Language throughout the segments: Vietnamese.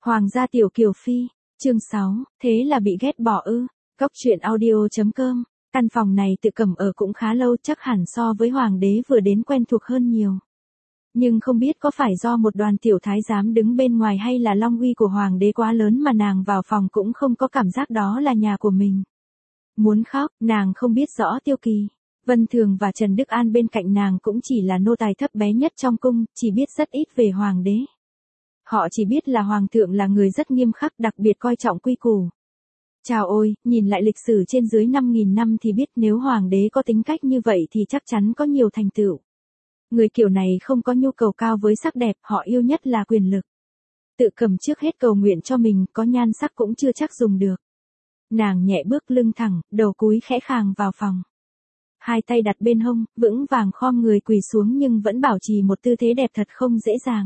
Hoàng gia tiểu kiều phi, chương 6, thế là bị ghét bỏ ư? Cóc truyện audio.com. Căn phòng này Tự Cẩm ở cũng khá lâu, chắc hẳn so với hoàng đế vừa đến quen thuộc hơn nhiều. Nhưng không biết có phải do một đoàn tiểu thái giám đứng bên ngoài hay là long uy của hoàng đế quá lớn mà nàng vào phòng cũng không có cảm giác đó là nhà của mình. Muốn khóc, nàng không biết rõ Tiêu Kỳ, Vân Thường và Trần Đức An bên cạnh nàng cũng chỉ là nô tài thấp bé nhất trong cung, chỉ biết rất ít về hoàng đế. Họ chỉ biết là hoàng thượng là người rất nghiêm khắc, đặc biệt coi trọng quy củ. Chào ôi, nhìn lại lịch sử trên dưới 5.000 năm thì biết nếu hoàng đế có tính cách như vậy thì chắc chắn có nhiều thành tựu. Người kiểu này không có nhu cầu cao với sắc đẹp, họ yêu nhất là quyền lực. Tự Cẩm trước hết cầu nguyện cho mình, có nhan sắc cũng chưa chắc dùng được. Nàng nhẹ bước lưng thẳng, đầu cúi khẽ khàng vào phòng. Hai tay đặt bên hông, vững vàng khom người quỳ xuống nhưng vẫn bảo trì một tư thế đẹp thật không dễ dàng.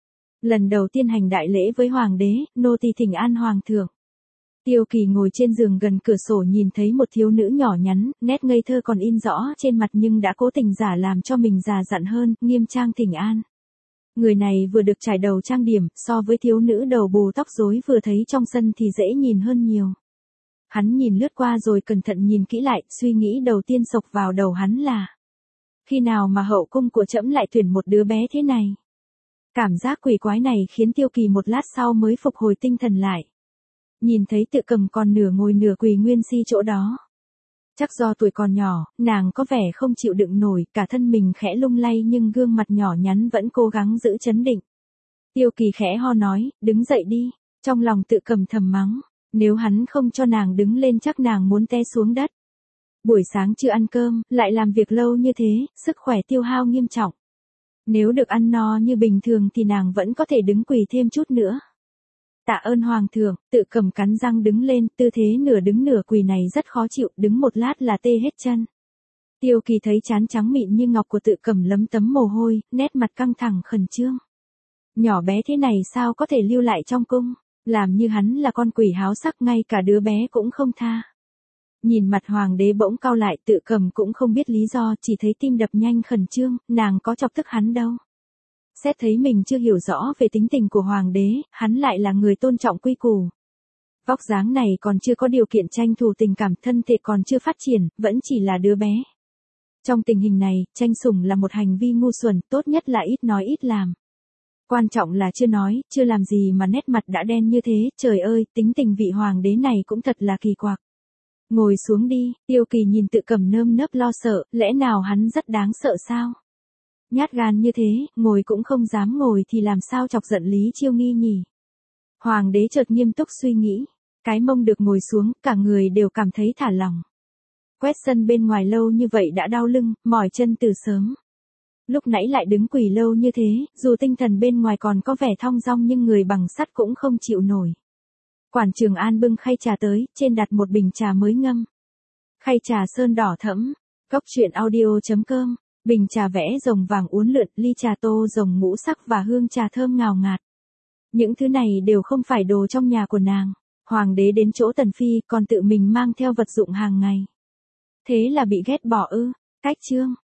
Lần đầu tiên hành đại lễ với hoàng đế, nô tỳ thỉnh an hoàng thượng. Tiêu Kỳ ngồi trên giường gần cửa sổ nhìn thấy một thiếu nữ nhỏ nhắn, nét ngây thơ còn in rõ trên mặt nhưng đã cố tình giả làm cho mình già dặn hơn, nghiêm trang thỉnh an. Người này vừa được trải đầu trang điểm, so với thiếu nữ đầu bù tóc rối vừa thấy trong sân thì dễ nhìn hơn nhiều. Hắn nhìn lướt qua rồi cẩn thận nhìn kỹ lại, suy nghĩ đầu tiên xộc vào đầu hắn là: khi nào mà hậu cung của trẫm lại tuyển một đứa bé thế này? Cảm giác quỷ quái này khiến Tiêu Kỳ một lát sau mới phục hồi tinh thần lại. Nhìn thấy Tự Cẩm còn nửa ngồi nửa quỳ nguyên si chỗ đó. Chắc do tuổi còn nhỏ, nàng có vẻ không chịu đựng nổi, cả thân mình khẽ lung lay nhưng gương mặt nhỏ nhắn vẫn cố gắng giữ chấn định. Tiêu Kỳ khẽ ho nói, đứng dậy đi. Trong lòng Tự Cẩm thầm mắng, nếu hắn không cho nàng đứng lên chắc nàng muốn té xuống đất. Buổi sáng chưa ăn cơm, lại làm việc lâu như thế, sức khỏe tiêu hao nghiêm trọng. Nếu được ăn no như bình thường thì nàng vẫn có thể đứng quỳ thêm chút nữa. Tạ ơn hoàng thượng. Tự Cẩm cắn răng đứng lên, tư thế nửa đứng nửa quỳ này rất khó chịu, đứng một lát là tê hết chân. Tiêu Kỳ thấy trán trắng mịn như ngọc của Tự Cẩm lấm tấm mồ hôi, nét mặt căng thẳng khẩn trương. Nhỏ bé thế này sao có thể lưu lại trong cung, làm như hắn là con quỷ háo sắc, ngay cả đứa bé cũng không tha. Nhìn mặt hoàng đế bỗng cau lại, Tự Cẩm cũng không biết lý do, chỉ thấy tim đập nhanh khẩn trương, nàng có chọc tức hắn đâu. Xét thấy mình chưa hiểu rõ về tính tình của hoàng đế, hắn lại là người tôn trọng quy củ. Vóc dáng này còn chưa có điều kiện tranh thủ tình cảm, thân thể còn chưa phát triển, vẫn chỉ là đứa bé. Trong tình hình này, tranh sủng là một hành vi ngu xuẩn, tốt nhất là ít nói ít làm. Quan trọng là chưa nói, chưa làm gì mà nét mặt đã đen như thế, trời ơi, tính tình vị hoàng đế này cũng thật là kỳ quặc. Ngồi xuống đi. Tiêu Kỳ nhìn Tự Cẩm nơm nớp lo sợ, lẽ nào hắn rất đáng sợ sao? Nhát gan như thế, ngồi cũng không dám ngồi thì làm sao chọc giận Lý Chiêu Nghi nhỉ? Hoàng đế chợt nghiêm túc suy nghĩ, cái mông được ngồi xuống, cả người đều cảm thấy thả lỏng. Quét sân bên ngoài lâu như vậy đã đau lưng, mỏi chân từ sớm. Lúc nãy lại đứng quỳ lâu như thế, dù tinh thần bên ngoài còn có vẻ thong dong nhưng người bằng sắt cũng không chịu nổi. Quản Trường An bưng khay trà tới, trên đặt một bình trà mới ngâm. Khay trà sơn đỏ thẫm. Cóc truyện audio.com. Bình trà vẽ rồng vàng uốn lượn, ly trà tô rồng ngũ sắc và hương trà thơm ngào ngạt. Những thứ này đều không phải đồ trong nhà của nàng. Hoàng đế đến chỗ Tần Phi còn tự mình mang theo vật dụng hàng ngày. Thế là bị ghét bỏ ư? Cách chương.